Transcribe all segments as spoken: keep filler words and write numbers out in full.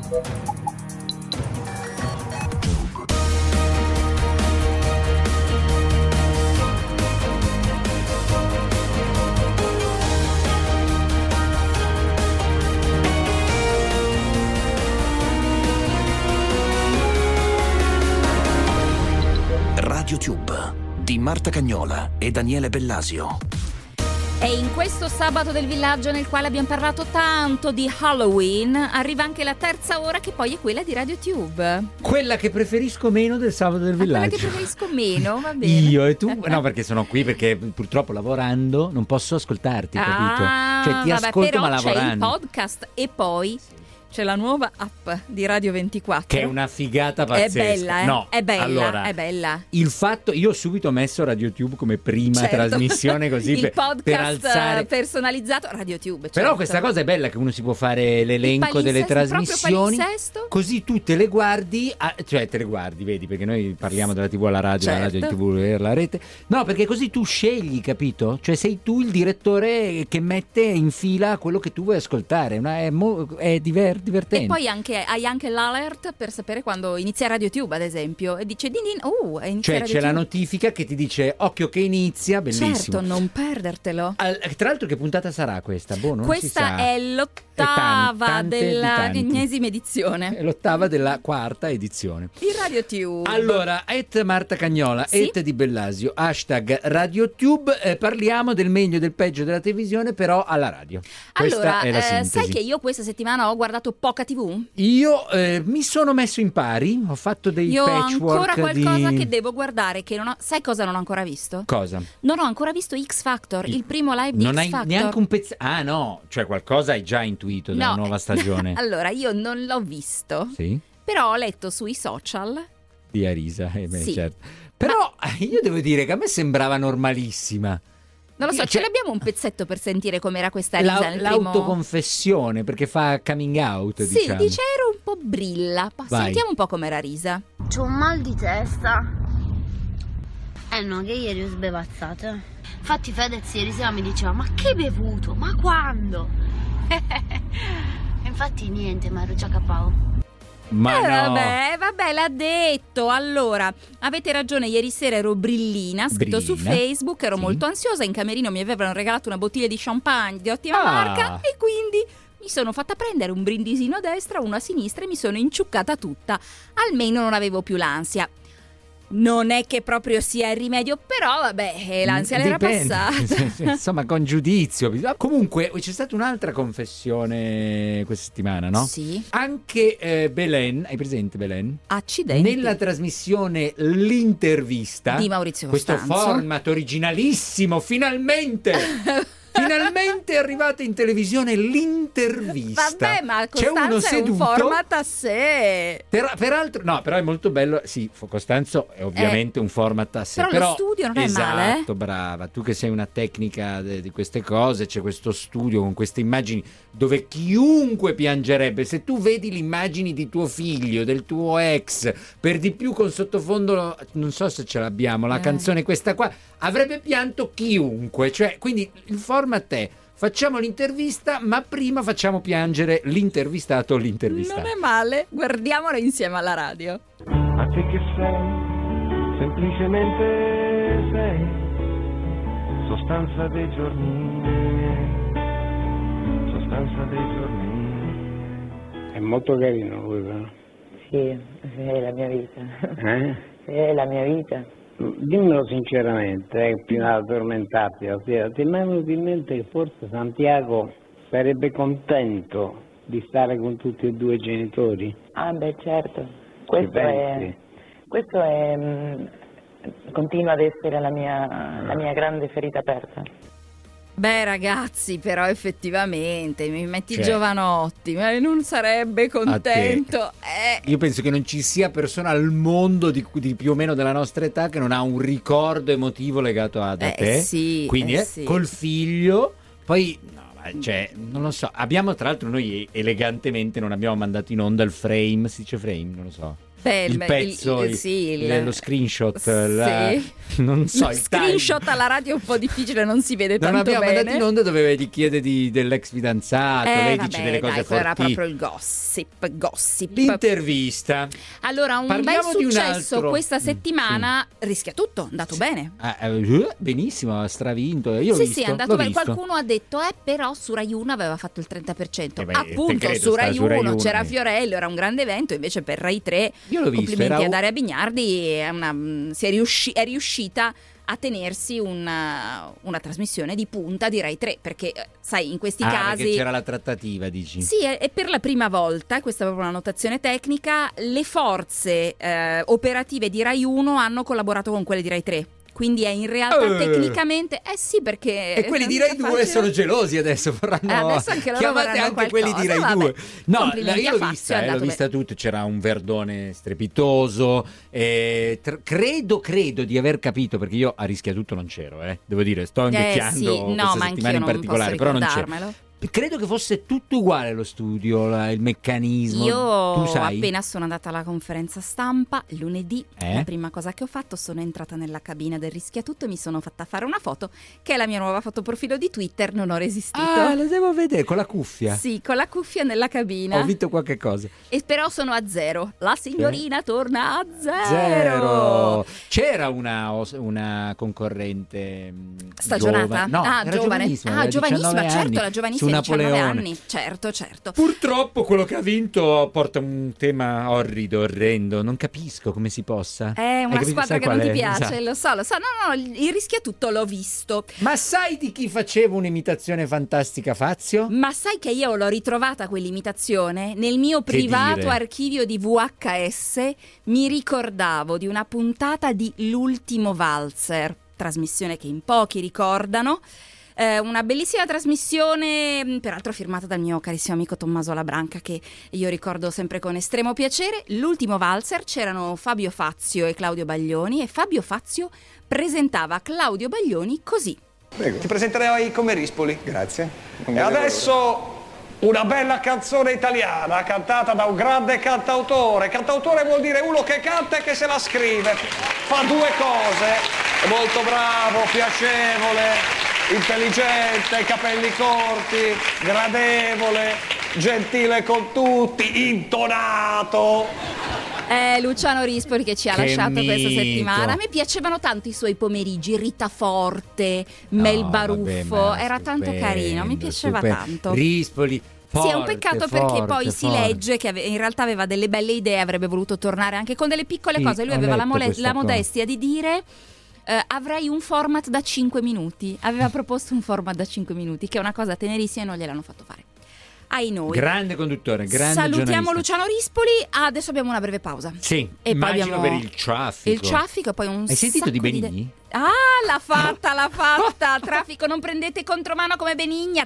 RadioTube di Marta Cagnola e Daniele Bellasio. E in questo sabato del villaggio, nel quale abbiamo parlato tanto di Halloween, arriva anche la terza ora, che poi è quella di RadioTube. Quella che preferisco meno del sabato del villaggio. Ah, quella che preferisco meno, va bene. Io e tu? No, perché sono qui perché purtroppo lavorando non posso ascoltarti, capito? Ah, cioè ti vabbè, ascolto però ma lavorando. c'è il podcast e poi c'è la nuova app di Radio ventiquattro. Che è una figata pazzesca. È bella, eh? No, è bella, allora, è bella. Il fatto, io ho subito messo RadioTube come prima Certo. trasmissione così il per, podcast per alzare. personalizzato RadioTube. Certo. Però questa cosa è bella, che uno si può fare l'elenco delle trasmissioni, così tu te le guardi, a, cioè te le guardi, vedi, perché noi parliamo della tivù alla radio, certo. la radio tivù alla rete. No, perché così tu scegli, capito? Cioè sei tu il direttore che mette in fila quello che tu vuoi ascoltare. Una, è, mo, è diver, divertente. E poi anche hai anche l'alert per sapere quando inizia RadioTube, ad esempio, e dice din din, uh, è inizia cioè RadioTube. c'è la notifica che ti dice occhio che inizia, bellissimo. Certo, non perdertelo. Al, tra l'altro che puntata sarà questa? Boh, non questa si sa. è l'ottava È tan- tante della di tanti. ennesima edizione. È l'ottava della quarta edizione. Di RadioTube. Allora, et Marta Cagnola, Sì? et Di Bellasio, hashtag RadioTube, eh, parliamo del meglio e del peggio della televisione, però alla radio. Questa Allora, è la eh, sintesi. sai che io questa settimana ho guardato poca tivù? Io eh, mi sono messo in pari, ho fatto dei Io ho patchwork ancora qualcosa di... che devo guardare, che non ho... Sai cosa non ho ancora visto? Cosa? Non ho ancora visto X Factor, il primo live di Non X hai Factor. neanche un pezzo... Ah no, cioè qualcosa hai già intuito della No. nuova stagione. Allora, io non l'ho visto, Sì? però ho letto sui social. Di Arisa, eh, beh, Sì. certo. Però io devo dire che a me sembrava normalissima. Non lo so, Cioè, ce l'abbiamo un pezzetto per sentire com'era questa risa La, nel primo... l'autoconfessione, perché fa coming out, Sì, diciamo. dice ero un po' brilla. Ma Vai. sentiamo un po' com'era risa. C'ho un mal di testa. Eh no, che ieri ho sbevazzato. Infatti Fedez ieri sera mi diceva: ma che hai bevuto? Ma quando? E infatti niente, ma ero già capao. Ma eh, no. vabbè, vabbè, l'ha detto. Allora, avete ragione, ieri sera ero brillina, scritto su Brillina. Facebook, ero Sì. molto ansiosa, in camerino mi avevano regalato una bottiglia di champagne di ottima Ah. marca e quindi mi sono fatta prendere un brindisino a destra, uno a sinistra e mi sono inciuccata tutta. Almeno non avevo più l'ansia. Non è che proprio sia il rimedio, però vabbè, l'ansia l'era Dipende. passata. Insomma, con giudizio. Comunque, c'è stata un'altra confessione questa settimana, no? Sì. Anche eh, Belen, hai presente Belen? Accidenti. Nella trasmissione L'intervista Di Maurizio questo Costanzo. format originalissimo, finalmente finalmente è arrivata in televisione L'intervista. Vabbè, ma C'è uno Costanzo è un seduto, format a sé. per- peraltro, no, però è molto bello. Sì, Costanzo è ovviamente un format a sé. però lo studio non è esatto, male, eh? brava. Tu che sei una tecnica de- di queste cose, c'è questo studio con queste immagini dove chiunque piangerebbe. Se tu vedi le immagini di tuo figlio, del tuo ex, per di più con sottofondo, non so se ce l'abbiamo, la Eh. canzone questa qua, avrebbe pianto chiunque. Cioè, quindi il format è: facciamo l'intervista, ma prima facciamo piangere l'intervistato o l'intervistato. Non è male, guardiamolo insieme alla radio. A te che sei, semplicemente sei, sostanza dei giorni miei, sostanza dei giorni miei. È molto carino lui, però. Sì, sì, è la mia vita. Eh? Sì, è la mia vita. Dimmelo sinceramente, eh, prima di addormentarti la sera, ti è mai venuto in mente che forse Santiago sarebbe contento di stare con tutti e due i genitori? Ah, beh, certo. Questo Che è, pensi? questo è, mh, continua ad essere la mia, la mia grande ferita aperta. Beh ragazzi, però effettivamente mi metti Cioè, Giovanotti, ma non sarebbe contento. Eh. Io penso che non ci sia persona al mondo di, di più o meno della nostra età che non ha un ricordo emotivo legato a, da Eh, te. sì, Quindi eh, eh, sì. col figlio. Poi, no, ma, cioè, non lo so. Abbiamo, tra l'altro, noi elegantemente non abbiamo mandato in onda il frame. Si dice frame? Non lo so. Beh, il pezzo, il- il, sì, il- il- lo screenshot, Sì. la- non so, Lo il time. screenshot alla radio è un po' difficile, non si vede Non tanto abbiamo bene. mandato in onda dove ti chiede di- dell'ex fidanzato, Eh, lei vabbè, dice delle cose dai, quello era forti. proprio il gossip, gossip. L'intervista. Allora, un Parliamo bel di un successo altro. questa Mm, settimana, rischia tutto, è andato bene. Ah, eh, benissimo, ha stravinto. Io l'ho sì, visto, sì, è andato l'ho bene. visto. Qualcuno ha detto, eh, però su Rai uno aveva fatto il trenta per cento. Eh beh, Appunto, te credo, su sta Rai su Rai uno uno, c'era eh. Fiorello, era un grande evento, invece per Rai tre, Io l'ho visto, complimenti era a un- Daria Bignardi, è, una, mm, si è, riusci- è riuscita a tenersi una, una trasmissione di punta di Rai tre, perché eh, sai, in questi Ah, casi... perché c'era la trattativa, dici? Sì, e e per la prima volta, questa è proprio una notazione tecnica, le forze eh, operative di Rai uno hanno collaborato con quelle di Rai tre. Quindi è in realtà Eh. tecnicamente... Eh sì, perché... E quelli di non è Rai due facile. sono gelosi adesso, vorranno... Eh, adesso anche loro chiamate vorranno anche quelli di Rai qualcosa, due. vabbè. No, la, Complimenti io a l'ho Fazio, vista, è eh, l'ho andato vista tutta, c'era un Verdone strepitoso. eh, tr- credo, credo di aver capito, perché io a Rischia Tutto non c'ero, eh. Devo dire, sto invecchiando sì, no, questa ma settimana anch'io in non particolare, posso però non c'ero. ricordarmelo. Credo che fosse tutto uguale lo studio, la- il meccanismo. Io tu sai? appena sono andata alla conferenza stampa lunedì, Eh? la prima cosa che ho fatto, sono entrata nella cabina del Rischia Tutto e mi sono fatta fare una foto, che è la mia nuova fotoprofilo di Twitter, non ho resistito. Ah, lo devo vedere con la cuffia. Sì, con la cuffia nella cabina. Ho vinto qualche cosa. E però sono a zero. La signorina torna a zero. Zero. C'era una, os- una concorrente mh, Stagionata? giovane. No, ah, era giovane. giovanissima, Ah, aveva giovanissima, diciannove certo, anni, la su giovanissima, diciannove Napoleone. anni. Certo, certo. Purtroppo quello che ha vinto porta un tema orrido, orrendo. Non capisco come si possa. È Hai una capito? squadra Sai che non qual ti è? piace, Esatto. lo so, lo so. No, no, il Rischia Tutto l'ho visto. Ma sai di chi faceva un'imitazione fantastica, Fazio? Ma sai che io l'ho ritrovata quell'imitazione? Nel mio Che privato dire? archivio di V H S mi ricordavo di una puntata di L'ultimo valzer, trasmissione che in pochi ricordano. Eh, una bellissima trasmissione, mh, peraltro firmata dal mio carissimo amico Tommaso Labranca, che io ricordo sempre con estremo piacere. L'ultimo valzer, c'erano Fabio Fazio e Claudio Baglioni, e Fabio Fazio presentava Claudio Baglioni così. Prego. Ti presenterei come Rispoli. Grazie. E adesso una bella canzone italiana cantata da un grande cantautore. Cantautore vuol dire uno che canta e che se la scrive. Fa due cose. È molto bravo, piacevole, intelligente, capelli corti, gradevole, gentile con tutti, intonato. È Luciano Rispoli che ci ha Che lasciato questa mito. settimana. A me piacevano tanto i suoi pomeriggi, Rita Forte, Mel No, Baruffo, vabbè, ma era tanto stupendo, carino, mi piaceva stupendo. tanto. Rispoli. Sì, è un forte, peccato forte, perché poi si forte. legge che ave- in realtà aveva delle belle idee, avrebbe voluto tornare anche con delle piccole Sì, cose. Lui ho aveva la, letto mole- questa la cosa. modestia di dire eh, avrei un format da cinque minuti. Aveva proposto un format da cinque minuti, che è una cosa tenerissima e non gliel'hanno fatto fare. Ai noi. Grande conduttore, grande Salutiamo giornalista. Luciano Rispoli. Adesso abbiamo una breve pausa. Sì, E poi immagino abbiamo per il traffico. Il traffico e poi un Hai sentito sacco di de- Benigni? Ah, l'ha fatta, l'ha fatta. Traffico, non prendete contromano come Benigna.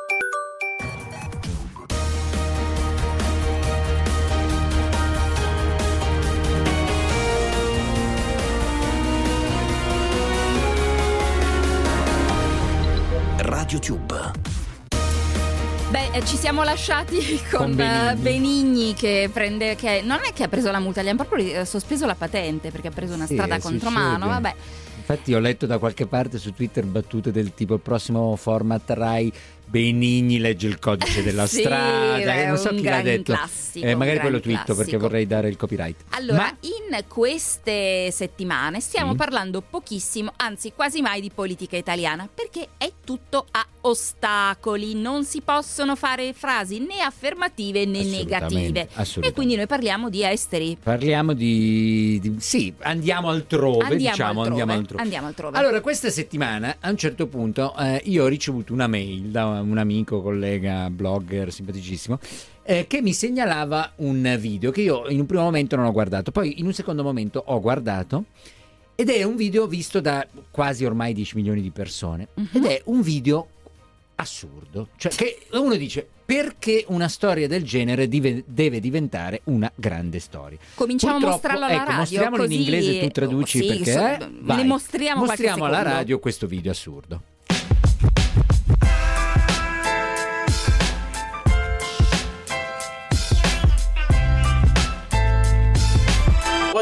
RadioTube. Beh, eh, ci siamo lasciati con, Con Benigni. eh, Benigni che prende, che non è che ha preso la multa, gli hanno proprio eh, sospeso la patente perché ha preso una Sì, strada eh, contromano. succede. Vabbè. Infatti ho letto da qualche parte su Twitter battute del tipo: il prossimo format Rai Benigni legge il codice della Sì, strada. beh, Eh, non so un chi l'ha gran detto. classico, Eh, un magari gran quello twitto perché classico. vorrei dare il copyright. Allora, Ma in queste settimane stiamo Sì. parlando pochissimo, anzi quasi mai di politica italiana, perché è tutto a ostacoli, non si possono fare frasi né affermative né Assolutamente, negative. assolutamente. E quindi noi parliamo di esteri. parliamo di, di- sì, andiamo altrove, Andiamo diciamo, altrove, andiamo altrove. andiamo altrove. Allora, questa settimana a un certo punto eh, io ho ricevuto una mail da un amico, collega, blogger simpaticissimo, eh, che mi segnalava un video che io in un primo momento non ho guardato, poi in un secondo momento ho guardato, ed è un video visto da quasi ormai dieci milioni di persone, Mhm. ed è un video assurdo, cioè che uno dice: perché una storia del genere dive- deve diventare una grande storia? Cominciamo Purtroppo, a mostrarlo alla ecco, radio. mostriamolo così... in inglese, tu traduci Sì, perché so- eh? Vai. ne mostriamo qualche mostriamo alla secondo. radio questo video assurdo.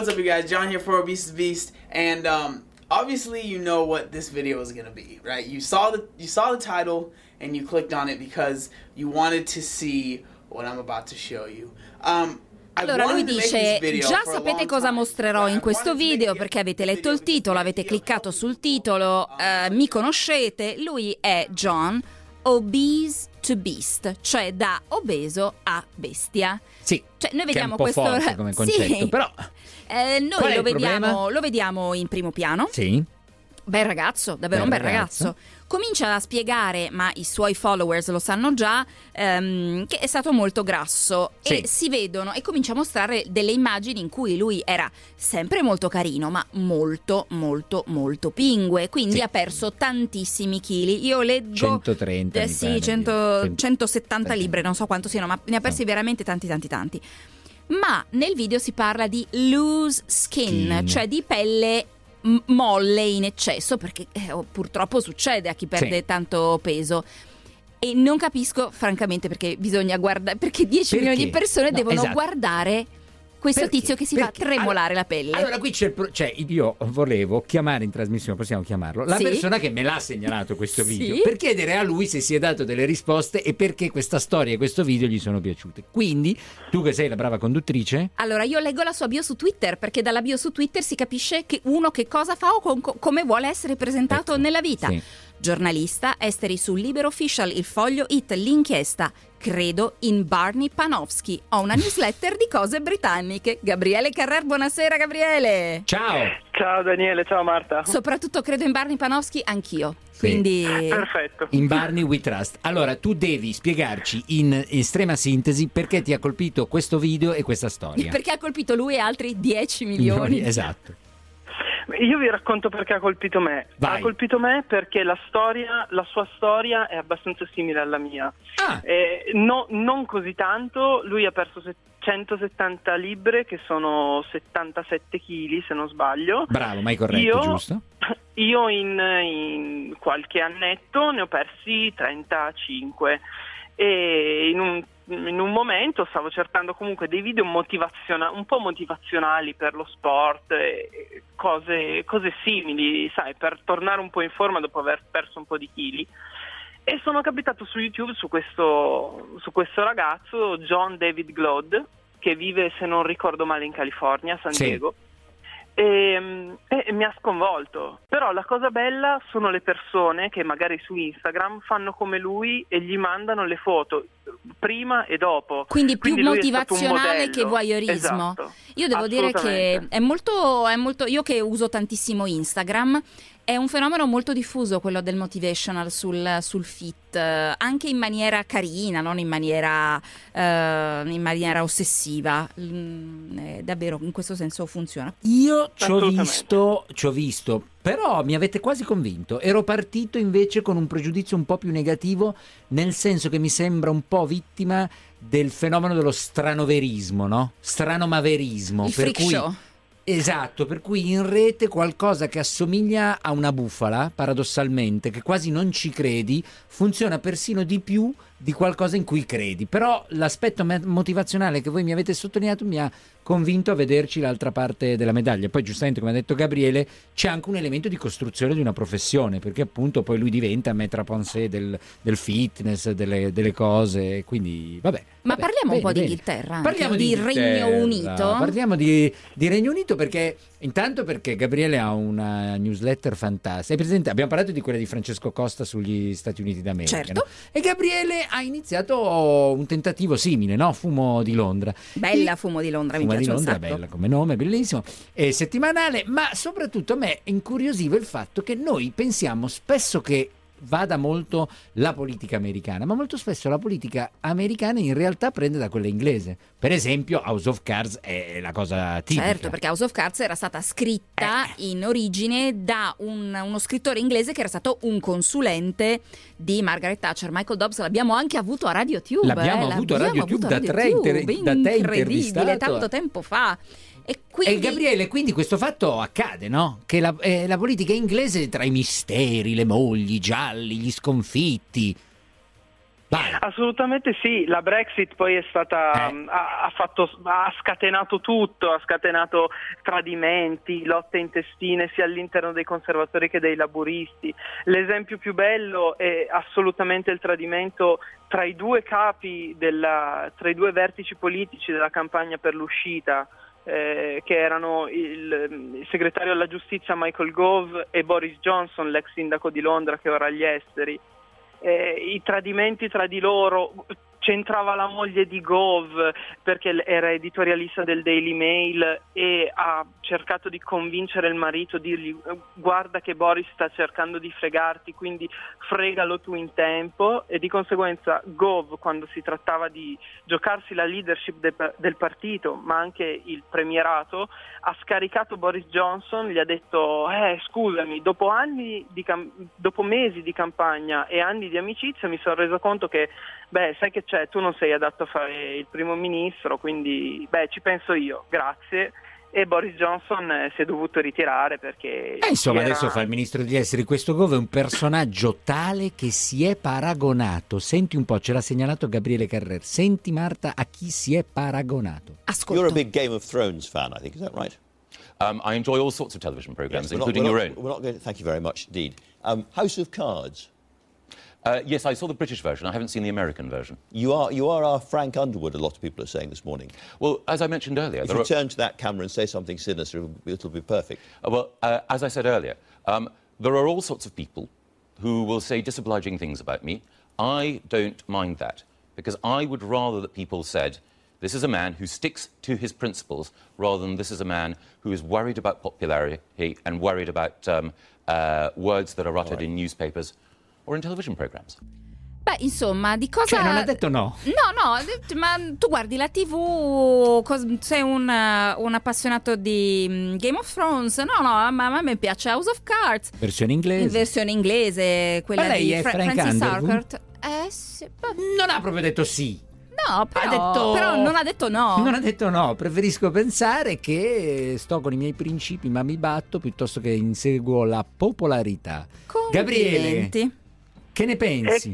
what's up, you guys? John here for Obese Beast, and um, obviously you know what this video is gonna be, right? You saw the you saw the title and you clicked on it because you wanted to see what I'm about to show you. Um, Allora lui dice, già sapete cosa mostrerò in questo video perché avete letto il titolo, avete cliccato sul titolo, eh, mi conoscete, lui è John, obese to beast, cioè da obeso a bestia. Sì, cioè, noi vediamo che è un po' questo forte come concetto, sì. però eh, noi lo vediamo, lo vediamo in primo piano. Sì. Bel ragazzo, davvero bel un bel ragazzo. ragazzo. Comincia a spiegare, ma i suoi followers lo sanno già, ehm, che è stato molto grasso. Sì. E si vedono e comincia a mostrare delle immagini in cui lui era sempre molto carino, ma molto, molto, molto pingue. Quindi Sì. ha perso tantissimi chili. Io leggo centotrenta eh, mi sì, pare, cento, cento centosettanta libbre, non so quanto siano, ma ne ha persi veramente tanti, tanti, tanti. Ma nel video si parla di loose skin, Skin. cioè di pelle m- molle in eccesso, perché eh, oh, purtroppo succede a chi perde Sì. tanto peso. E non capisco francamente perché bisogna guardare, perché dieci Perché? milioni di persone No, devono esatto. guardare questo Perché? tizio che si Perché? fa tremolare la pelle. Allora qui c'è il pro- cioè io volevo chiamare in trasmissione, possiamo chiamarlo, la Sì. persona che me l'ha segnalato questo video, Sì. per chiedere a lui se si è dato delle risposte e perché questa storia e questo video gli sono piaciute. Quindi, tu che sei la brava conduttrice, Allora, io leggo la sua bio su Twitter, perché dalla bio su Twitter si capisce che uno che cosa fa o con- come vuole essere presentato Ecco, nella vita. sì. Giornalista, esteri su Libero Official, Il Foglio, It, L'Inchiesta. Credo in Barney Panofsky. Ho una newsletter di cose britanniche. Gabriele Carrer, buonasera Gabriele. ciao! Ciao Daniele, ciao Marta. Soprattutto credo in Barney Panofsky anch'io. Sì. Quindi Perfetto. In Barney We Trust. Allora, tu devi spiegarci in estrema sintesi perché ti ha colpito questo video e questa storia. perché ha colpito lui e altri dieci milioni. Esatto. Io vi racconto perché ha colpito me. Vai. Ha colpito me perché la storia, la sua storia è abbastanza simile alla mia. Ah, Eh, no- non così tanto, lui ha perso se- centosettanta libbre, che sono settantasette chili se non sbaglio. bravo, ma hai corretto, Io- giusto? Io in, in qualche annetto ne ho persi trentacinque e in un, in un momento stavo cercando comunque dei video motivazionali, un po' motivazionali per lo sport, e cose, cose simili, sai, per tornare un po' in forma dopo aver perso un po' di chili. E sono capitato su YouTube su questo, su questo ragazzo, John David Glod, che vive, se non ricordo male, in California, a San Sì. Diego. E, e mi ha sconvolto. Però la cosa bella sono le persone che magari su Instagram fanno come lui e gli mandano le foto prima e dopo. Quindi più lui è stato un motivazionale modello. che voyeurismo. Esatto. Io devo dire che Assolutamente. è molto, è molto. Io che uso tantissimo Instagram, è un fenomeno molto diffuso quello del motivational sul, sul fit, eh, anche in maniera carina, non in maniera, eh, in maniera ossessiva. Mm, eh, davvero, in questo senso funziona. Io ci ho Assolutamente. visto, ci ho visto, però mi avete quasi convinto. Ero partito invece con un pregiudizio un po' più negativo, nel senso che mi sembra un po' vittima del fenomeno dello stranoverismo, no? Stranomaverismo. Il per freak cui, show. Esatto, per cui in rete qualcosa che assomiglia a una bufala, paradossalmente, che quasi non ci credi, funziona persino di più di qualcosa in cui credi. Però l'aspetto me- motivazionale che voi mi avete sottolineato mi ha convinto a vederci l'altra parte della medaglia. Poi giustamente, come ha detto Gabriele, c'è anche un elemento di costruzione di una professione, perché appunto poi lui diventa maître à penser del, del fitness, delle, delle cose, quindi vabbè. Ma vabbè, parliamo un bene, po' di bene. Inghilterra, anche, Parliamo di Inghilterra, Regno Unito. Parliamo di, di Regno Unito perché intanto perché Gabriele ha una newsletter fantastica. Hai presente? Abbiamo parlato di quella di Francesco Costa sugli Stati Uniti d'America. Certo. No? E Gabriele ha iniziato un tentativo simile, no? Fumo di Londra. Bella Fumo di Londra, mi Fumo di piace un Londra, sacco. bella come nome, bellissimo. È settimanale, ma soprattutto a me incuriosiva il fatto che noi pensiamo spesso che vada molto la politica americana, ma molto spesso la politica americana in realtà prende da quella inglese. Per esempio House of Cards è la cosa tipica. Certo, perché House of Cards era stata scritta in origine da un- uno scrittore inglese che era stato un consulente di Margaret Thatcher. Michael Dobbs l'abbiamo anche avuto a RadioTube. L'abbiamo eh, avuto a l'abbiamo RadioTube, avuto a da tre inter- RadioTube, da te incredibile, intervistato. tanto tempo fa. E quindi E Gabriele, quindi questo fatto accade, no? Che la, eh, la politica inglese tra i misteri, le mogli, i gialli, gli sconfitti. Vai. Assolutamente sì, la Brexit poi è stata, Eh. ha, ha, fatto, ha scatenato tutto, ha scatenato tradimenti, lotte intestine sia all'interno dei conservatori che dei laburisti. L'esempio più bello è assolutamente il tradimento tra i due capi, della, tra i due vertici politici della campagna per l'uscita, eh, che erano il, il segretario alla giustizia Michael Gove e Boris Johnson, l'ex sindaco di Londra che ora agli esteri. Eh, i tradimenti tra di loro, c'entrava la moglie di Gove perché era editorialista del Daily Mail e ha cercato di convincere il marito, dirgli guarda che Boris sta cercando di fregarti, quindi fregalo tu in tempo, e di conseguenza Gove, quando si trattava di giocarsi la leadership de, del partito ma anche il premierato, ha scaricato Boris Johnson, gli ha detto eh scusami, dopo anni di cam- dopo mesi di campagna e anni di amicizia mi sono reso conto che beh sai che c'è, tu non sei adatto a fare il primo ministro, quindi beh ci penso io, grazie. E Boris Johnson eh, si è dovuto ritirare perché Eh, insomma, era... adesso fa il ministro degli esteri. Questo Gove è un personaggio tale che si è paragonato. Senti un po', ce l'ha segnalato Gabriele Carrer. Senti Marta a chi si è paragonato. Ascolta. You're a big Game of Thrones fan, I think, is that right? Um, I enjoy all sorts of television Yes, programmes, we're not- including we're your not- own. We're not going to, thank you very much indeed. Um, House of Cards. Uh, yes, I saw the British version. I haven't seen the American version. You are you are our Frank Underwood, a lot of people are saying this morning. Well, as I mentioned earlier, If there you are, turn to that camera and say something sinister, it'll be, it'll be perfect. uh, well, uh, as I said earlier, um, there are all sorts of people who will say disobliging things about me. I don't mind that, because I would rather that people said, this is a man who sticks to his principles, rather than this is a man who is worried about popularity and worried about um, uh, words that are uttered Right. in newspapers or in television programmes. Beh, insomma, di cosa... Cioè, non ha detto no. No, no, ma tu guardi la tivù, cos- sei un, uh, un appassionato di mm, Game of Thrones? No, no, ma a me piace House of Cards. Versione In inglese. versione inglese, quella Ma lei di è Fra- Frank Francis Underwood? Harcourt. Eh sì, beh, Non ha proprio detto sì. no, però, Ha detto... però non ha detto no. Non ha detto no. Preferisco pensare che sto con i miei principi, ma mi batto piuttosto che inseguo la popolarità. Gabriele, Complimenti. che ne pensi?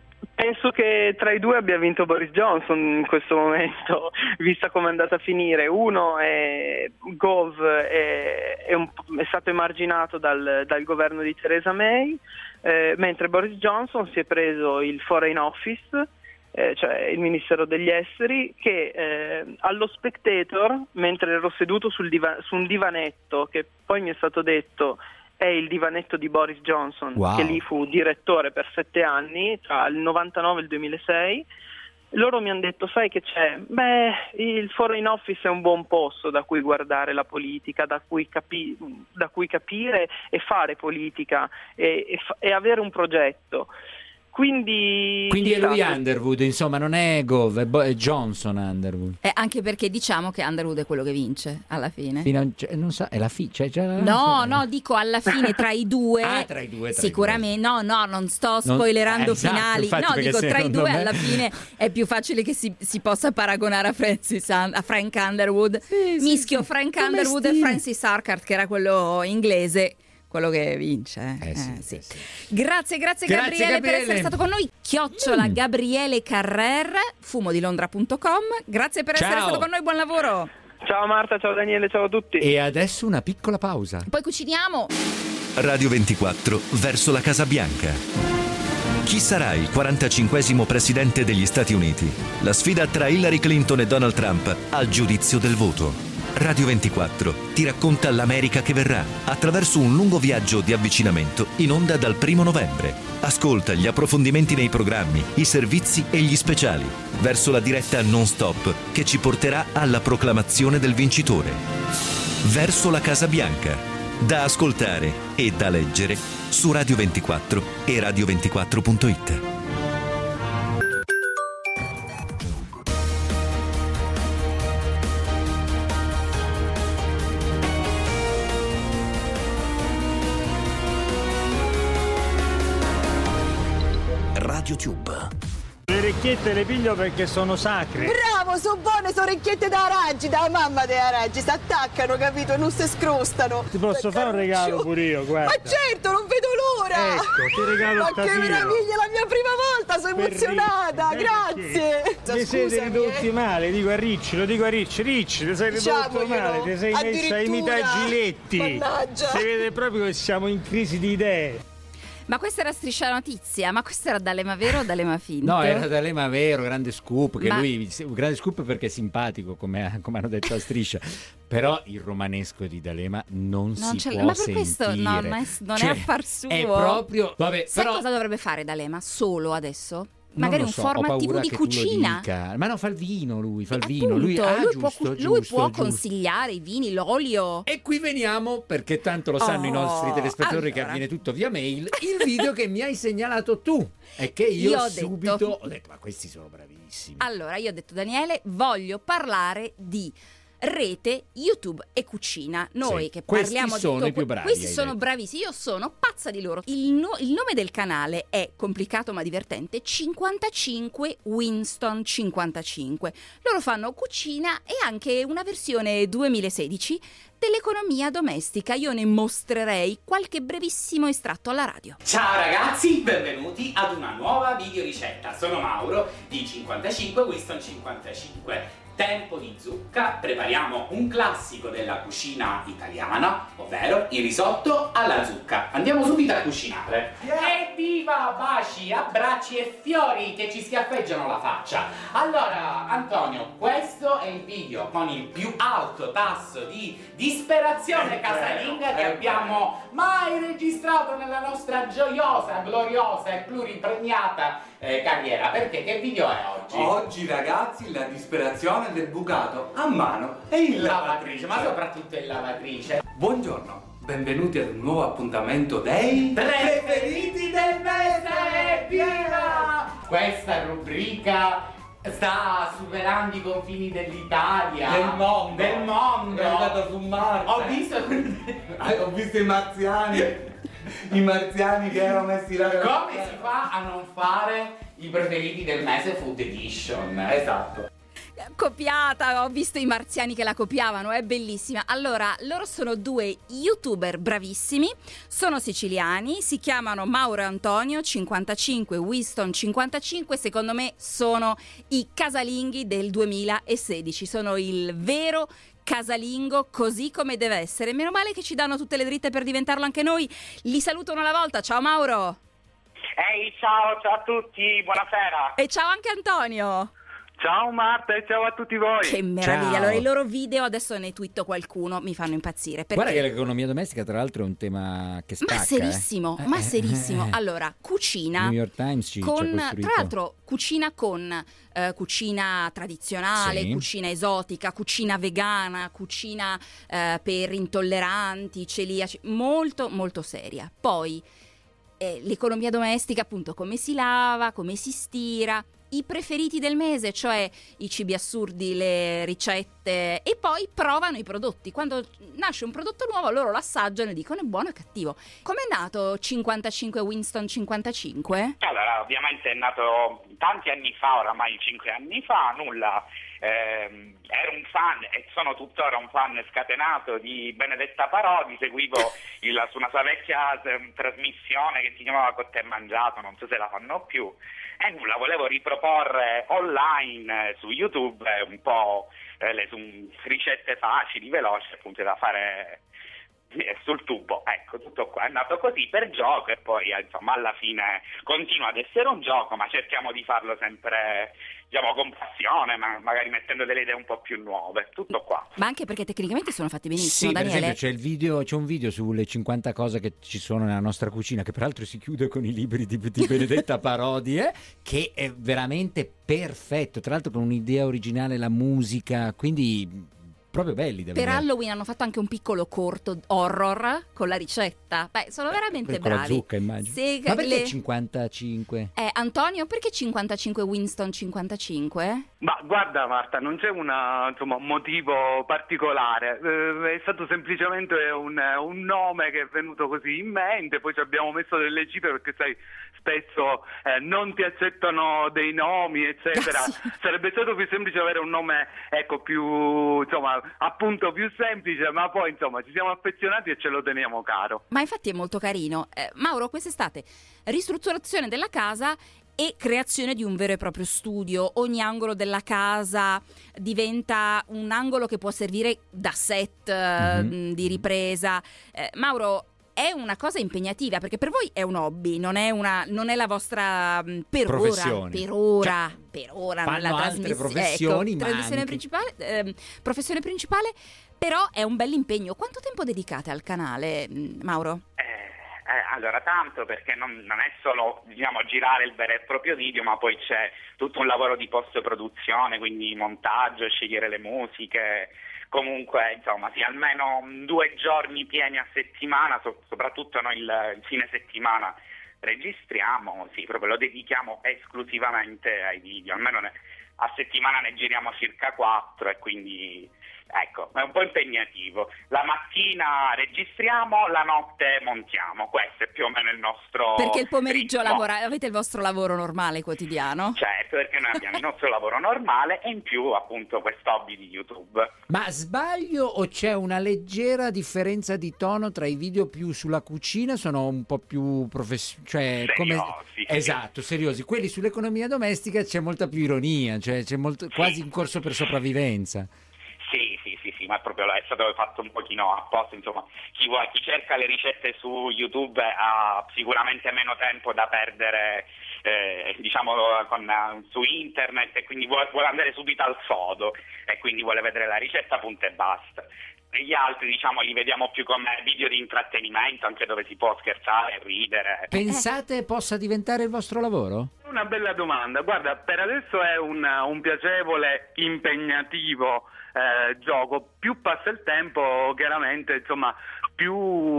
Penso che tra i due abbia vinto Boris Johnson in questo momento, vista come è andata a finire. Uno è Gove, è, è, un, è stato emarginato dal, dal governo di Theresa May, eh, mentre Boris Johnson si è preso il Foreign Office, eh, cioè il Ministero degli Esteri, che eh, allo Spectator, mentre ero seduto sul diva- su un divanetto, che poi mi è stato detto è il divanetto di Boris Johnson, Wow. che lì fu direttore per sette anni, tra il novantanove e il duemilasei. Loro mi hanno detto, sai che c'è? Beh, il Foreign Office è un buon posto da cui guardare la politica, da cui, capi- da cui capire e fare politica e, e, fa- e avere un progetto. Quindi, Quindi è lui chissà. Underwood, insomma, non è Gove, è, Bo- è Johnson Underwood. Eh, anche perché diciamo che Underwood è quello che vince alla fine. Fino a- cioè, non so, è la fi- cioè, già- No, no, dico alla fine tra i due. Ah, tra i due, tra i sicuramente, no, no, non sto Non- spoilerando eh, esatto, finali. infatti, No, perché dico tra i secondo due me- alla fine è più facile che si, si possa paragonare a Francis Un- a Frank Underwood. Mischio Frank Come Underwood e stile. Francis Harcourt, che era quello inglese. Quello che vince. Eh sì, Eh, sì. eh sì. Grazie, grazie, Grazie, Gabriele, per Gabriele. essere stato con noi. Chiocciola Mm. Gabriele Carrer, fumodilondra punto com. Grazie per essere Ciao. stato con noi, buon lavoro. Ciao Marta, ciao Daniele, ciao a tutti. E adesso una piccola pausa. Poi cuciniamo. Radio ventiquattro verso la Casa Bianca. Chi sarà il quarantacinquesimo presidente degli Stati Uniti? La sfida tra Hillary Clinton e Donald Trump al giudizio del voto. Radio ventiquattro ti racconta l'America che verrà attraverso un lungo viaggio di avvicinamento in onda dal primo novembre. Ascolta gli approfondimenti nei programmi, i servizi e gli speciali, verso la diretta non stop che ci porterà alla proclamazione del vincitore. Verso la Casa Bianca, da ascoltare e da leggere su Radio ventiquattro e radio ventiquattro punto it. RadioTube. Le orecchiette le piglio perché sono sacre. Bravo Amo, sono buone, sono orecchiette da araggi, da mamma dei araggi, si attaccano, capito? Non si scrostano. Ti posso fare un regalo pure io, guarda. Ma certo, non vedo l'ora. Ecco, ti regalo Ma il che tapiro. meraviglia, la mia prima volta, sono Per emozionata, Ricci, grazie. Ti siete Scusami, ridotti eh. male, dico a Ricci, lo dico a Ricci, Ricci, ti sei ridotto Diciamoglielo, male, ti sei messa a imitare addirittura. Giletti. Mannaggia. Si vede proprio che siamo in crisi di idee. Ma questa era Striscia la Notizia, ma questo era D'Alema vero o D'Alema finto? No, era D'Alema vero, grande scoop, che Ma- lui, un grande scoop perché è simpatico, come, come hanno detto a Striscia, però il romanesco di D'Alema non, Non si ce l- può ma per sentire. questo no, non è, non Cioè, è affar suo. È proprio, vabbè, Sai però... cosa dovrebbe fare D'Alema solo adesso? Non Magari lo un so, ho format paura tivù di che tu lo cucina. dica. Ma no, fa il vino lui, fa il vino. Appunto, Lui, ah, lui può, giusto, lui giusto, può giusto. consigliare i vini, l'olio. E qui veniamo, perché tanto lo sanno Oh, i nostri telespettatori che allora. avviene tutto via mail, il video che mi hai segnalato tu. E che io, Io ho subito detto- ho detto, ma questi sono bravissimi. Allora, io ho detto, Daniele, voglio parlare di rete, YouTube e cucina. Noi Sì, che questi parliamo sono di tutto i più que- bravi, Questi hai sono detto. bravissimi, io sono pazza di loro. Il, no- il nome del canale è complicato ma divertente, cinquantacinque Winston cinquantacinque. Loro fanno cucina e anche una versione duemilasedici dell'economia domestica. Io ne mostrerei qualche brevissimo estratto alla radio. Ciao ragazzi, benvenuti ad una nuova videoricetta. Sono Mauro di cinquantacinque Winston cinquantacinque. Tempo di zucca, prepariamo un classico della cucina italiana, ovvero il risotto alla zucca. Andiamo subito a cucinare. Evviva baci, abbracci e fiori che ci schiaffeggiano la faccia. Allora, Antonio, questo è il video con il più alto tasso di disperazione casalinga che abbiamo mai registrato nella nostra gioiosa, gloriosa e pluripremiata eh, carriera. Perché che video è oggi? Oggi ragazzi la disperazione del bucato a mano e il lavatrice, ma soprattutto il lavatrice. Buongiorno, benvenuti ad un nuovo appuntamento dei Preferiti del mese, evviva! Questa rubrica sta superando i confini dell'Italia, Del mondo. del mondo. È andato su Marte. Ho visto Ho visto i marziani, i marziani che erano messi là. come si fa a non fare i preferiti del mese Food Edition. Esatto. Copiata, ho visto i marziani che la copiavano, è bellissima. Allora, loro sono due youtuber bravissimi, sono siciliani, si chiamano Mauro e Antonio, cinquantacinque, Winston cinquantacinque, secondo me sono i casalinghi del duemilasedici, sono il vero casalingo così come deve essere. Meno male che ci danno tutte le dritte per diventarlo anche noi. Li saluto una alla volta, ciao Mauro! Ehi, ciao, ciao a tutti, buonasera! E ciao anche Antonio! Ciao Marta e ciao a tutti voi! Che meraviglia, Ciao. allora i loro video adesso ne twitto qualcuno, mi fanno impazzire. Perché? Guarda che l'economia domestica tra l'altro è un tema che spacca. Ma serissimo, eh. ma Eh, serissimo. eh, eh. Allora, cucina. New York Times ci, ci ha con, costruito. tra l'altro, cucina con eh, cucina tradizionale, Sì. cucina esotica, cucina vegana, cucina eh, per intolleranti, celiaci, molto molto seria. Poi eh, l'economia domestica, appunto, come si lava, come si stira. I preferiti del mese, cioè i cibi assurdi, le ricette, e poi provano i prodotti. Quando nasce un prodotto nuovo loro lo assaggiano e dicono è buono o cattivo. Com'è nato cinquantacinque Winston cinquantacinque? Allora, ovviamente è nato tanti anni fa, oramai cinque anni fa, nulla. Ehm, ero un fan e sono tuttora un fan scatenato di Benedetta Parodi, seguivo il, su una sua vecchia eh, trasmissione che si chiamava Cotta e Mangiato, non so se la fanno più, e nulla, volevo riproporre online eh, su YouTube eh, un po' eh, le su, ricette facili, veloci, appunto da fare eh, sul tubo. Ecco, tutto qua è nato così per gioco e poi eh, insomma alla fine continua ad essere un gioco, ma cerchiamo di farlo sempre, diciamo, con passione, ma magari mettendo delle idee un po' più nuove. Tutto qua. Ma anche perché tecnicamente sono fatti benissimo, Sì, per Daniele. esempio c'è, il video, c'è un video sulle cinquanta cose che ci sono nella nostra cucina, che peraltro si chiude con i libri di, di Benedetta Parodi, eh, che è veramente perfetto, tra l'altro con un'idea originale, la musica, quindi proprio belli da Per vedere. Halloween hanno fatto anche un piccolo corto horror con la ricetta. Beh, sono veramente con la bravi. zucca, immagino. Se Ma perché le- cinquantacinque? Eh, Antonio, perché cinquantacinque Winston cinquantacinque? Ma guarda Marta, non c'è una, insomma, un motivo particolare, eh, è stato semplicemente un, un nome che è venuto così in mente, poi ci abbiamo messo delle cifre perché sai, spesso eh, non ti accettano dei nomi eccetera, sì. Sarebbe stato più semplice avere un nome, ecco, più, insomma, appunto più semplice, ma poi insomma ci siamo affezionati e ce lo teniamo caro. Ma infatti è molto carino. eh, Mauro, quest'estate ristrutturazione della casa e creazione di un vero e proprio studio. Ogni angolo della casa diventa un angolo che può servire da set mm-hmm. di ripresa. eh, Mauro, è una cosa impegnativa perché per voi è un hobby, non è, una, non è la vostra per ora, per ora, cioè, per ora fanno la altre professioni, ecco, ma trasmissione anche... principale, eh, professione principale, però è un bell'impegno. Quanto tempo dedicate al canale, Mauro? Eh, allora, tanto, perché non, non è solo, diciamo, girare il vero e proprio video, ma poi c'è tutto un lavoro di post-produzione, quindi montaggio, scegliere le musiche, comunque, insomma, sì, almeno due giorni pieni a settimana, so, soprattutto noi il, il fine settimana registriamo, sì, proprio lo dedichiamo esclusivamente ai video, almeno ne, a settimana ne giriamo circa quattro e quindi... Ecco, è un po' impegnativo. La mattina registriamo, la notte montiamo. Questo è più o meno il nostro... Perché il pomeriggio ritmo. lavora, avete il vostro lavoro normale quotidiano? Certo, perché noi abbiamo il nostro lavoro normale e in più appunto questo hobby di YouTube. Ma sbaglio o c'è una leggera differenza di tono tra i video più sulla cucina? Sono un po' più professionali, cioè seriosi, come... sì. Esatto, seriosi. Quelli sull'economia domestica c'è molta più ironia, cioè c'è molto... Sì. quasi un corso per sopravvivenza. Sì, sì, sì, sì, ma proprio è stato fatto un pochino apposta, insomma, chi, vuole, chi cerca le ricette su YouTube ha sicuramente meno tempo da perdere, eh, diciamo, con, su internet e quindi vuole, vuole andare subito al sodo e quindi vuole vedere la ricetta, punto e basta. E gli altri, diciamo, li vediamo più come video di intrattenimento, anche dove si può scherzare, ridere. Pensate possa diventare il vostro lavoro? Una bella domanda, guarda, per adesso è un, un piacevole, impegnativo eh, gioco, più passa il tempo chiaramente, insomma, più,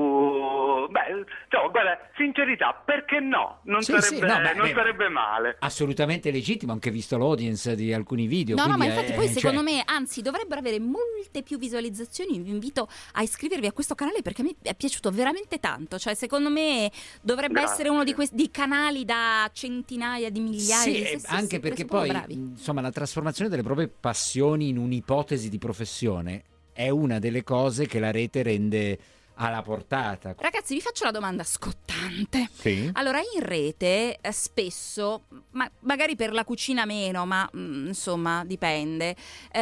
beh, cioè, guarda, sincerità, perché no? Non, Sì, sarebbe, sì, no, beh, non beh, sarebbe male. Assolutamente legittimo, anche visto l'audience di alcuni video. No, no, ma quindi infatti è- poi cioè- secondo me, anzi, dovrebbero avere molte più visualizzazioni. Vi invito a iscrivervi a questo canale perché a me è piaciuto veramente tanto. Cioè, secondo me dovrebbe Grazie. essere uno di questi di canali da centinaia di migliaia Sì, di eh, sì, sì, anche sì, perché sono poi bravi. insomma la trasformazione delle proprie passioni in un'ipotesi di professione è una delle cose che la rete rende alla portata. Ragazzi, vi faccio una domanda scottante. Sì. Allora, in rete eh, spesso, ma magari per la cucina meno, ma mm, insomma dipende,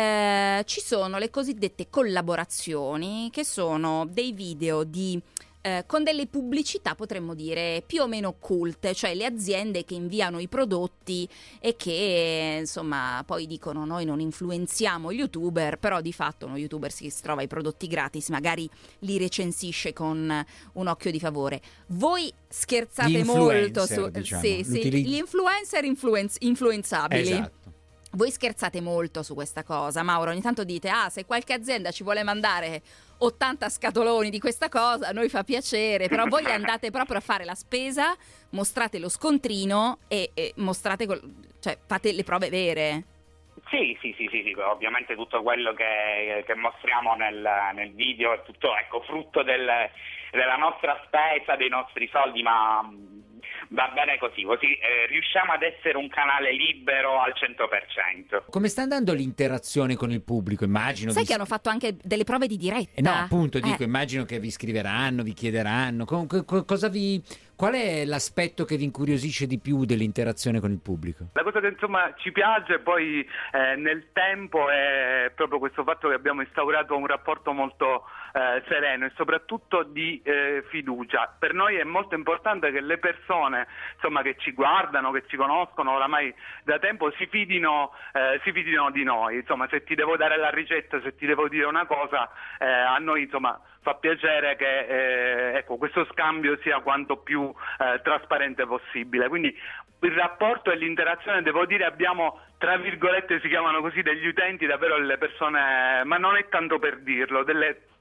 eh, ci sono le cosiddette collaborazioni, che sono dei video di eh, con delle pubblicità, potremmo dire, più o meno occulte, cioè le aziende che inviano i prodotti e che insomma poi dicono noi non influenziamo gli youtuber, però di fatto uno youtuber si trova i prodotti gratis, magari li recensisce con un occhio di favore. Voi scherzate Gli molto influencer, su diciamo, sì, sì, l'utilizzo- gli influencer influenz- influenzabili. Esatto. Voi scherzate molto su questa cosa, Mauro, ogni tanto dite ah, se qualche azienda ci vuole mandare ottanta scatoloni di questa cosa, a noi fa piacere, però voi andate proprio a fare la spesa, mostrate lo scontrino e, e mostrate, col- cioè fate le prove vere. Sì, sì, sì, sì, sì, ovviamente tutto quello che, che mostriamo nel, nel video è tutto, ecco, frutto del, della nostra spesa, dei nostri soldi, ma mh, va bene così, così eh, riusciamo ad essere un canale libero al cento per cento. Come sta andando l'interazione con il pubblico? Immagino Sai vi- che hanno fatto anche delle prove di diretta? Eh no, appunto, dico, Eh. immagino che vi scriveranno, vi chiederanno. Co- co- co- cosa vi... Qual è l'aspetto che vi incuriosisce di più dell'interazione con il pubblico? La cosa che insomma ci piace poi eh, nel tempo è proprio questo fatto che abbiamo instaurato un rapporto molto eh, sereno e soprattutto di eh, fiducia. Per noi è molto importante che le persone insomma che ci guardano, che ci conoscono oramai da tempo si fidino, eh, si fidino di noi. Insomma, se ti devo dare la ricetta, se ti devo dire una cosa, eh, a noi insomma fa piacere che eh, ecco, questo scambio sia quanto più eh, trasparente possibile. Quindi il rapporto e l'interazione, devo dire, abbiamo, tra virgolette, si chiamano così, degli utenti, davvero delle persone, ma non è tanto per dirlo, delle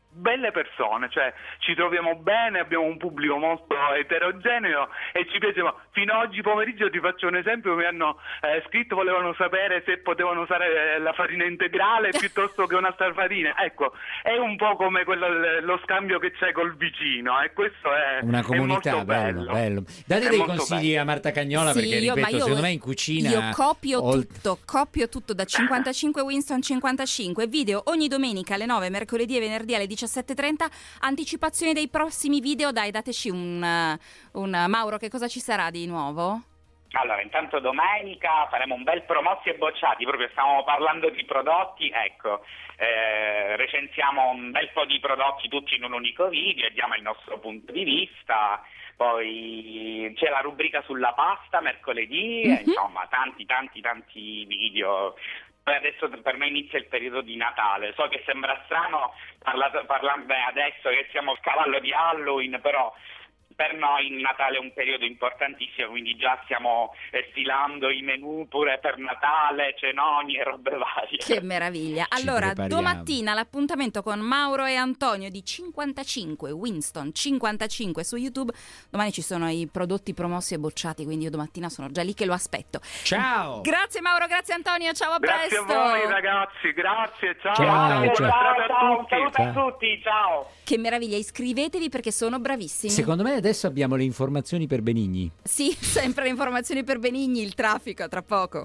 belle persone, cioè ci troviamo bene, abbiamo un pubblico molto eterogeneo e ci piace. Ma fino a oggi pomeriggio ti faccio un esempio: mi hanno eh, scritto, volevano sapere se potevano usare eh, la farina integrale piuttosto che un'altra farina. Ecco, è un po' come quello, lo scambio che c'è col vicino, e eh. questo è una comunità, è molto bello, bello. bello. Date È dei molto consigli bello. a Marta Cagnola, Sì, perché io- ma ripeto, io- secondo me in cucina Io copio ol- tutto, copio tutto da cinquantacinque Winston cinquantacinque, video ogni domenica alle nove, mercoledì e venerdì alle diciassette e trenta, anticipazione dei prossimi video. Dai, dateci un, uh, un Mauro, che cosa ci sarà di nuovo? Allora, intanto domenica faremo un bel promossi e bocciati, proprio stiamo parlando di prodotti, ecco, eh, recensiamo un bel po' di prodotti tutti in un unico video e diamo il nostro punto di vista. Poi c'è la rubrica sulla pasta mercoledì, Mhm. e, insomma tanti tanti tanti video. Poi adesso per me inizia il periodo di Natale, so che sembra strano parlare parlarne adesso che siamo a cavallo di Halloween, però per noi il Natale è un periodo importantissimo, quindi già stiamo eh, stilando i menù pure per Natale, cenoni e robe varie. Che meraviglia. Ci Allora, prepariamo. domattina l'appuntamento con Mauro e Antonio di cinquantacinque Winston cinquantacinque su YouTube. Domani ci sono i prodotti promossi e bocciati, quindi io domattina sono già lì che lo aspetto. Ciao! Grazie Mauro, grazie Antonio, ciao, a Grazie presto. a voi ragazzi, grazie, ciao, Ciao, buona ciao. serata Ciao, a un tutti. saluto a tutti, ciao! Che meraviglia, iscrivetevi perché sono bravissimi. Secondo me adesso abbiamo le informazioni per Benigni. Sì, sempre le informazioni per Benigni, il traffico, tra poco.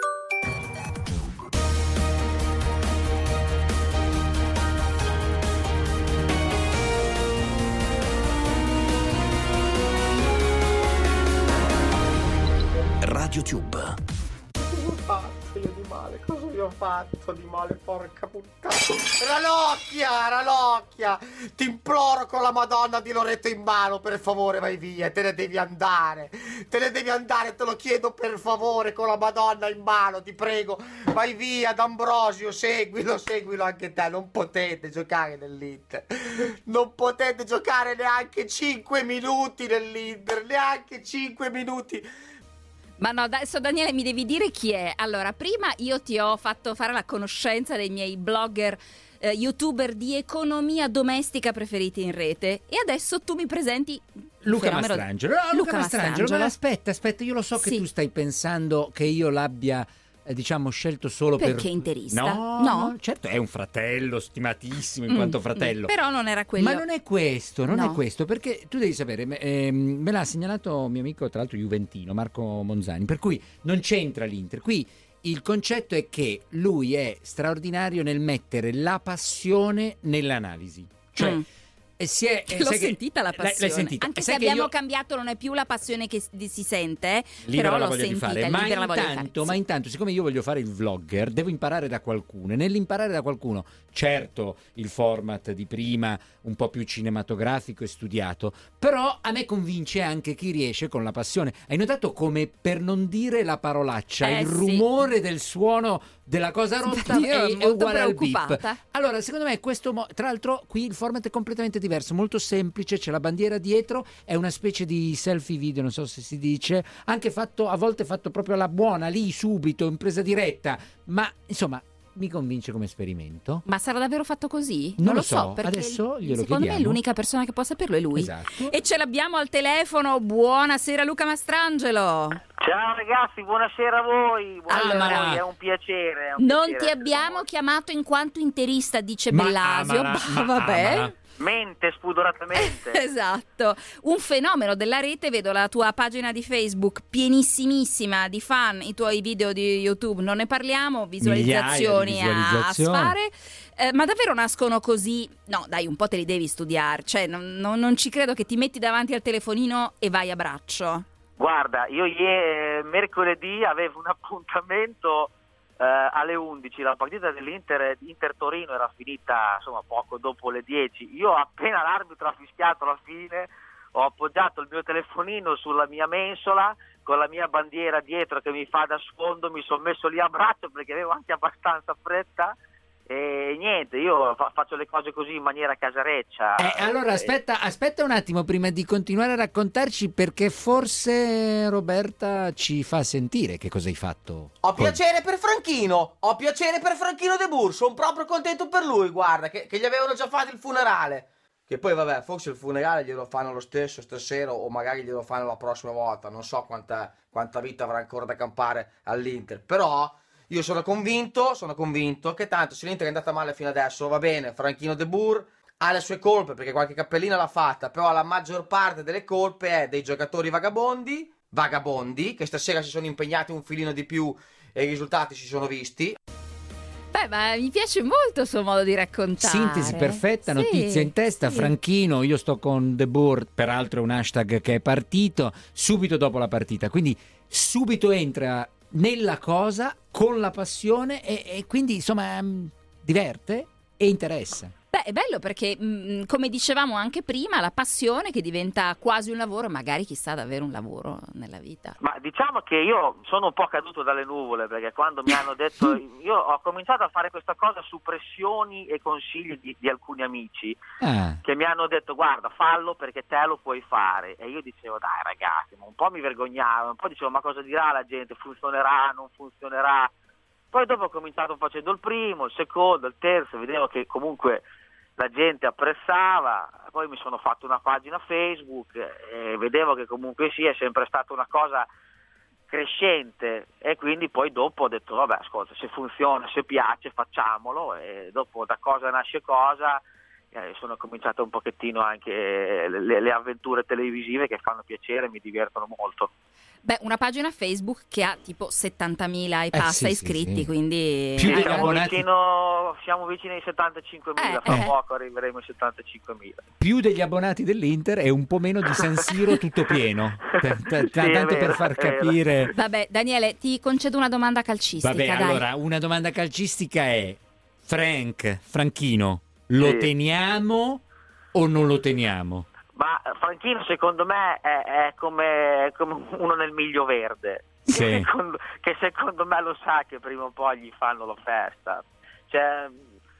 Radio Tube. Cosa ho fatto io di male? Cosa vi ho fatto di male, porca puttana? Ranocchia, Ranocchia! Ti imploro con la Madonna di Loreto in mano, per favore, vai via, te ne devi andare. Te ne devi andare, te lo chiedo per favore, con la Madonna in mano, ti prego. Vai via, D'Ambrosio, seguilo, seguilo anche te. Non potete giocare nell'Inter. Non potete giocare neanche cinque minuti nell'Inter, neanche cinque minuti. Ma no, adesso Daniele mi devi dire chi è. Allora, prima io ti ho fatto fare la conoscenza dei miei blogger, eh, youtuber di economia domestica preferiti in rete, e adesso tu mi presenti Luca fenomeno- Mastrangelo. No, Luca, Luca Mastrangelo, Mastrangelo. ma aspetta, aspetta, io lo so che Sì. tu stai pensando che io l'abbia eh, diciamo scelto solo per Perché interista? No, No. no, certo è un fratello stimatissimo in Mm, quanto mm. fratello. Però non era quello. Ma non è questo, non No. è questo, perché tu devi sapere, me, ehm, me l'ha segnalato un mio amico, tra l'altro juventino, Marco Monzani, per cui non c'entra l'Inter. Qui il concetto è che lui è straordinario nel mettere la passione nell'analisi. Cioè, Mm. e si è, Che eh, l'ho sai sentita la l'hai- l'hai passione. sentita. Anche E se sai che abbiamo io- cambiato, non è più la passione che si, si sente, eh, Libera però la l'ho voglia di sentita, fare, ma libera la voglia di intanto, fare. ma Sì. intanto, siccome io voglio fare il vlogger, devo imparare da qualcuno. E nell'imparare da qualcuno, certo, il format di prima, un po' più cinematografico e studiato, però a me convince anche chi riesce con la passione. Hai notato come, per non dire la parolaccia, Eh, il sì. rumore del suono della cosa rotta Io ero è, è molto uguale al beep. preoccupata. Allora, secondo me questo, mo- tra l'altro, qui il format è completamente diverso, molto semplice, c'è la bandiera dietro, è una specie di selfie video, non so se si dice, anche fatto, a volte fatto proprio alla buona, lì subito, in presa diretta, ma insomma mi convince come esperimento. Ma sarà davvero fatto così? Non Non, lo lo so, so, perché adesso glielo secondo me chiediamo. l'unica persona che può saperlo è lui. Esatto. E ce l'abbiamo al telefono. Buonasera Luca Mastrangelo. Ciao ragazzi, buonasera a voi. Buonasera Allora, a voi, è un piacere. È un Non piacere ti essere abbiamo chiamato in quanto interista, dice Ma Bellasio. amara, Bah, ma vabbè. amara. Mente spudoratamente. Esatto, un fenomeno della rete. Vedo la tua pagina di Facebook pienissimissima di fan, i tuoi video di YouTube non ne parliamo, visualizzazioni, Migliaia di visualizzazioni. a sfare. Eh, ma davvero nascono così? No, dai, un po' te li devi studiare, cioè non, non- non ci credo che ti metti davanti al telefonino e vai a braccio. Guarda, io ieri, mercoledì, avevo un appuntamento eh, alle undici. La partita dell'Inter Inter Torino era finita insomma poco dopo le dieci. Io appena l'arbitro ha fischiato la fine, ho appoggiato il mio telefonino sulla mia mensola con la mia bandiera dietro che mi fa da sfondo, mi sono messo lì a braccio perché avevo anche abbastanza fretta E niente, io fa- faccio le cose così in maniera casareccia. Eh, allora aspetta, aspetta un attimo prima di continuare a raccontarci, perché forse Roberta ci fa sentire che cosa hai fatto. Ho piacere per Franchino, ho piacere per Franchino De Boer, sono proprio contento per lui, guarda, che, che gli avevano già fatto il funerale. Che poi vabbè, forse il funerale glielo fanno lo stesso stasera o magari glielo fanno la prossima volta, non so quanta, quanta vita avrà ancora da campare all'Inter, però io sono convinto, sono convinto che tanto se l'Inter è andata male fino adesso, va bene, Franchino De Boer ha le sue colpe perché qualche cappellina l'ha fatta, però la maggior parte delle colpe è dei giocatori vagabondi, vagabondi, che stasera si sono impegnati un filino di più e i risultati si sono visti. Beh, ma mi piace molto il suo modo di raccontare. Sintesi perfetta, Sì, notizia in testa, sì. Franchino, io sto con De Boer, peraltro è un hashtag che è partito subito dopo la partita, quindi subito entra nella cosa con la passione e, e quindi insomma mh, diverte e interessa. Beh, è bello perché, mh, come dicevamo anche prima, la passione che diventa quasi un lavoro, magari chissà davvero un lavoro nella vita. Ma diciamo che io sono un po' caduto dalle nuvole, perché quando mi hanno detto, io ho cominciato a fare questa cosa su pressioni e consigli di, di alcuni amici Ah. che mi hanno detto guarda fallo perché te lo puoi fare, e io dicevo dai ragazzi, ma un po' mi vergognavo, un po' dicevo ma cosa dirà la gente, funzionerà, non funzionerà. Poi dopo ho cominciato facendo il primo, il secondo, il terzo, vedevo che comunque la gente apprezzava, poi mi sono fatto una pagina Facebook e vedevo che comunque sì, è sempre stata una cosa crescente, e quindi poi dopo ho detto vabbè ascolta, se funziona, se piace facciamolo, e dopo da cosa nasce cosa eh, sono cominciate un pochettino anche le, le avventure televisive che fanno piacere, mi divertono molto. Beh, una pagina Facebook che ha tipo settantamila e passa sì, sì, iscritti, sì. quindi Più degli siamo, abbonati- vicino, siamo vicini ai settantacinquemila, Eh, fra eh. poco arriveremo ai settantacinquemila. Più degli abbonati dell'Inter e un po' meno di San Siro tutto pieno, per, per- Sì, tanto è vero, per far è vero. capire. Vabbè, Daniele, ti concedo una domanda calcistica. Vabbè, dai. allora una domanda calcistica è: Frank, Franchino, lo Sì. teniamo o non lo teniamo? Ma Franchino secondo me è, è come, è come uno nel miglio verde, Sì. che, secondo, che secondo me lo sa che prima o poi gli fanno l'offerta. Cioè,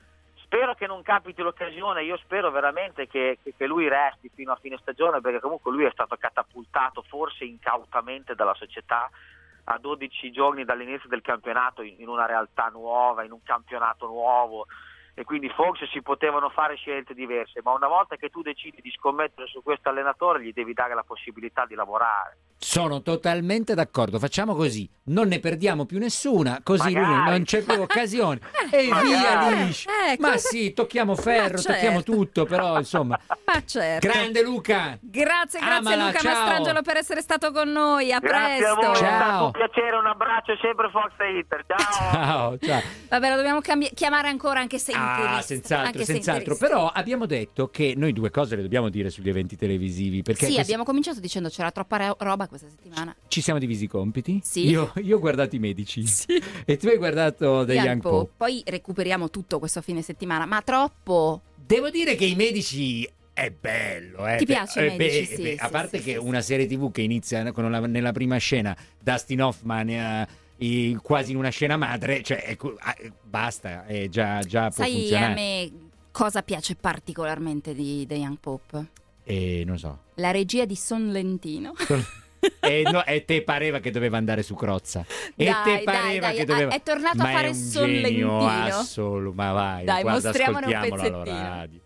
spero che non capiti l'occasione, io spero veramente che, che, che lui resti fino a fine stagione, perché comunque lui è stato catapultato forse incautamente dalla società a dodici giorni dall'inizio del campionato in, in una realtà nuova, in un campionato nuovo, e quindi forse si potevano fare scelte diverse, ma una volta che tu decidi di scommettere su questo allenatore gli devi dare la possibilità di lavorare. Sono totalmente d'accordo, facciamo così, non ne perdiamo più nessuna, così lui Magari. non c'è più occasione e Magari. via liscio. Eh, Ma cosa- sì, tocchiamo ferro, Ma certo. tocchiamo tutto, però insomma. Ma certo. Grande Luca! Grazie, grazie Amala, Luca ciao. Mastrangelo per essere stato con noi. A Grazie a presto. voi, è stato Ciao. un piacere, un abbraccio, sempre Forza Inter, ciao! Ciao, ciao. Vabbè, lo dobbiamo cambi- chiamare ancora anche se Ah, interista. senz'altro, Anche se senz'altro. interista. Però abbiamo detto che noi due cose le dobbiamo dire sugli eventi televisivi. Perché Sì, questi- abbiamo cominciato dicendo c'era troppa ro- roba questa settimana. ci siamo divisi i compiti. Sì. Io, io ho guardato i medici. E tu hai guardato The Young Young Pope. Pope. Poi recuperiamo tutto questo fine settimana, ma troppo. Devo dire che i medici è bello. Eh. Ti piace i Eh, Medici? beh, Sì, beh, sì, a parte sì, che sì, una serie tivù che inizia con la- nella prima scena Dustin Hoffman eh, i- quasi in una scena madre, cioè ecco, ah, eh, basta, è già, già può Sai funzionare. a me cosa piace particolarmente di The Young Pope? E non so. La regia di Son Lentino. E, no, e te pareva che doveva andare su Crozza. E Dai, te dai, pareva dai, che doveva. è tornato ma a fare è un Son genio Lentino. assoluto. Ma vai, Dai, guarda, mostriamone un ascoltiamolo alla pezzettino. radio.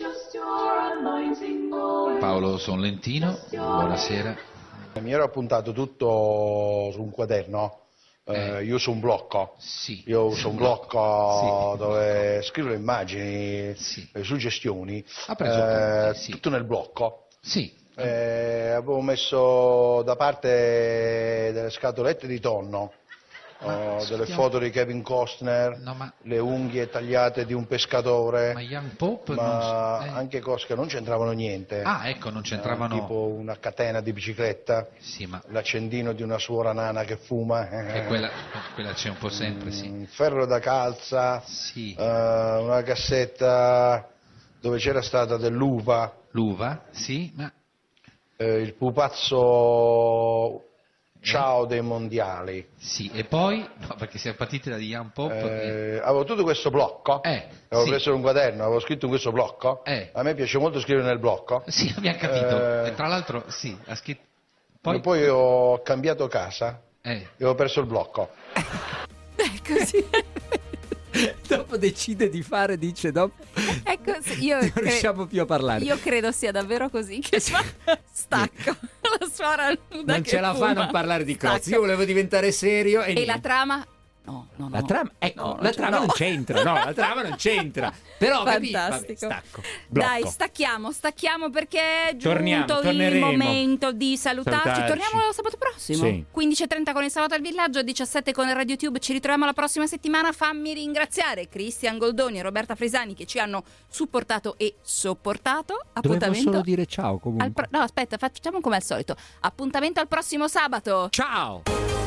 Paolo Sonlentino, buonasera. Mi ero appuntato tutto su un quaderno. Eh, io uso un blocco, Sì. io uso un blocco Sì. dove scrivo le immagini, le suggestioni, Ha preso eh, appunti, sì. tutto nel blocco. Sì. Eh, avevo messo da parte delle scatolette di tonno, oh, delle scusiamo. foto di Kevin Costner, No, ma- le unghie tagliate di un pescatore, Ma Young Pope ma non... eh. anche cose che non c'entravano niente. Ah, ecco, non c'entravano... Eh, tipo una catena di bicicletta, Sì, ma l'accendino di una suora nana che fuma, che quella, quella c'è un po' sempre, sì. un ferro da calza, Sì. eh, una cassetta dove c'era stata dell'uva, L'uva, sì, ma... eh, il pupazzo Ciao dei mondiali. Sì, e poi, no, perché siamo partiti da Ian Pop. Eh, avevo tutto questo blocco, Eh, avevo sì. preso un quaderno, avevo scritto in questo blocco. Eh. A me piace molto scrivere nel blocco. Sì, abbiamo capito. Eh, E tra l'altro, sì, ha scritto. Poi, Poi, poi ho cambiato casa eh. e ho perso il blocco. Così. Dopo decide di fare, dice dopo È così. Io non cre- riusciamo più a parlare. Io credo sia davvero così che fa stacco la suora nuda Non che ce la fa a fuma. non parlare di Stacco. Crozzi. Io volevo diventare serio e, E niente. la trama? No, no, no. La trama, ecco, No, la cioè, trama no. non c'entra, no, la trama non c'entra. Però capì? Vabbè, Fantastico. stacco. Dai, Blocco. stacchiamo, stacchiamo perché è Torniamo, giunto il torneremo. momento di salutarci. Salutarci. Torniamo sabato prossimo. Sì. quindici e trenta con il Sabato al Villaggio, diciassette con il RadioTube. Ci ritroviamo la prossima settimana. Fammi ringraziare Cristian Goldoni e Roberta Fresani che ci hanno supportato e sopportato. Dovevo Appuntamento solo dire ciao comunque. al pro- no, aspetta, facciamo come al solito. Appuntamento al prossimo sabato. Ciao.